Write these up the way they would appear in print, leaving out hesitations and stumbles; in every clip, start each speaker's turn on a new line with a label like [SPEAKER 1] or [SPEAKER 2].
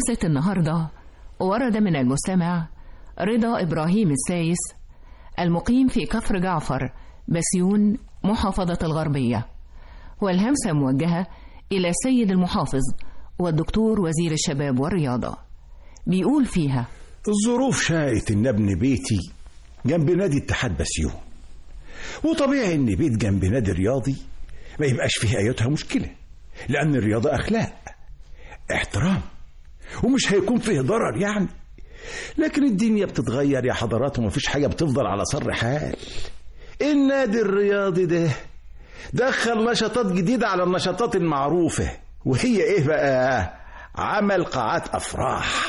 [SPEAKER 1] همسة النهاردة ورد من المستمع رضا إبراهيم السايس المقيم في كفر جعفر بسيون محافظة الغربية، والهمسة موجهة إلى السيد المحافظ والدكتور وزير الشباب والرياضة. بيقول فيها:
[SPEAKER 2] الظروف شاءت إن ابن بيتي جنب نادي اتحاد بسيون، وطبيعي إن بيت جنب نادي رياضي ما يبقاش فيه أيتها مشكلة، لأن الرياضة أخلاق احترام ومش هيكون فيه ضرر يعني. لكن الدنيا بتتغير يا حضرات، ومفيش حاجة بتفضل على صر حال. النادي الرياضي ده دخل نشاطات جديدة على النشاطات المعروفة، وهي ايه بقى؟ عمل قاعات أفراح.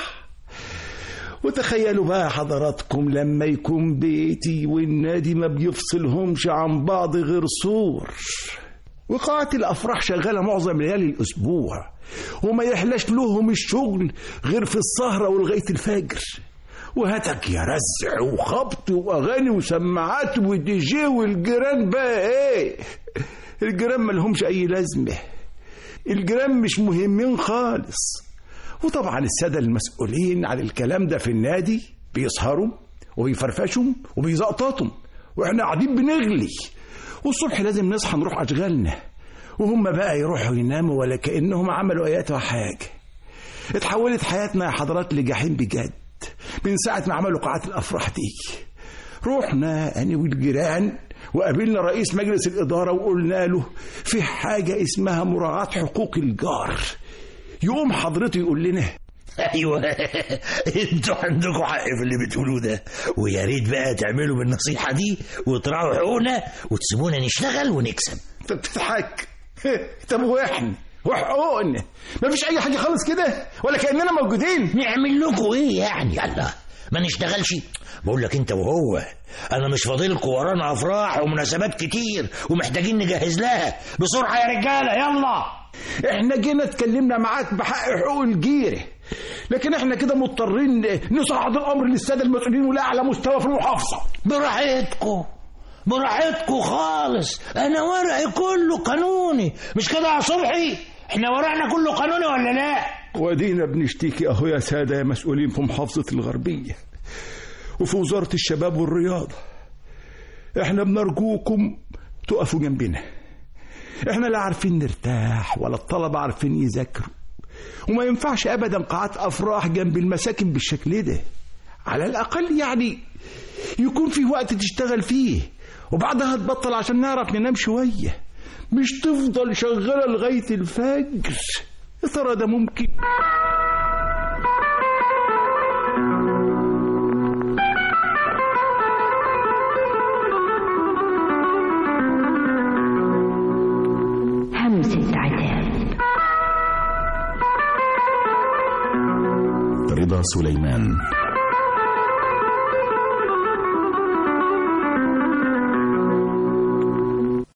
[SPEAKER 2] وتخيلوا بقى حضراتكم لما يكون بيتي والنادي ما بيفصلهمش عن بعض غير سور، وقاعات الأفراح شغالة معظم ليالي الأسبوع، وما يحلاش لهم الشغل غير في السهرة ولغاية الفجر، وهاتك يا رزع وخبط وأغاني وسماعات ودي جي، والجيران بقى ايه؟ الجيران ملهمش أي لازمة، الجيران مش مهمين خالص. وطبعا السادة المسؤولين عن الكلام ده في النادي بيسهروا وبيفرفشوا وبيزقططوا، واحنا قاعدين بنغلي، والصبح لازم نصحى نروح أشغالنا، وهم بقى يروحوا يناموا ولا كأنهم عملوا أياتها حاجة. اتحولت حياتنا يا حضرات لجحيم بجد من ساعة ما عملوا قاعات الأفراح دي. روحنا أنا والجيران وقابلنا رئيس مجلس الإدارة وقلنا له في حاجة اسمها مراعاة حقوق الجار. يقوم حضرته يقول لنا:
[SPEAKER 3] ايوه انتوا عندكم حق في اللي بتقولوه ده، ويا ريت بقى تعملوا بالنصيحة دي وتراعوا حقوقنا وتسيبونا نشتغل ونكسب.
[SPEAKER 2] انت بتضحك؟ طب واحنا وحقوقنا مفيش اي حاجة خالص كده ولا كأننا موجودين؟
[SPEAKER 3] نعمل لكم ايه يعني؟ يلا ما نشتغلش؟ بقول لك انت وهو، انا مش فاضلكم ورانا افراح ومناسبات كتير ومحتاجين نجهز لها بسرعة يا رجالة. يلا
[SPEAKER 2] احنا جينا اتكلمنا معاك بحق حقوق الجيرة، لكن احنا كده مضطرين نصعد الامر للسادة المسؤولين ولاعلى مستوى في المحافظة.
[SPEAKER 3] براحتكم براحتكم خالص، انا ورقي كله قانوني، مش كده يا صبحي؟ احنا ورقنا كله قانوني ولا لا؟
[SPEAKER 2] ودينا بنشتكي اهو يا سادة يا مسؤولين في محافظة الغربية وفي وزارة الشباب والرياضة، احنا بنرجوكم تقفوا جنبنا. احنا لا عارفين نرتاح ولا الطلبة عارفين يذاكروا، وما ينفعش ابدا قاعات افراح جنب المساكن بالشكل ده. على الاقل يعني يكون في وقت تشتغل فيه وبعدها تبطل عشان نعرف ننام شوية، مش تفضل شغالة لغاية الفجر. يا ترى ده ممكن؟
[SPEAKER 4] همسة عتاب.
[SPEAKER 5] رضا سليمان.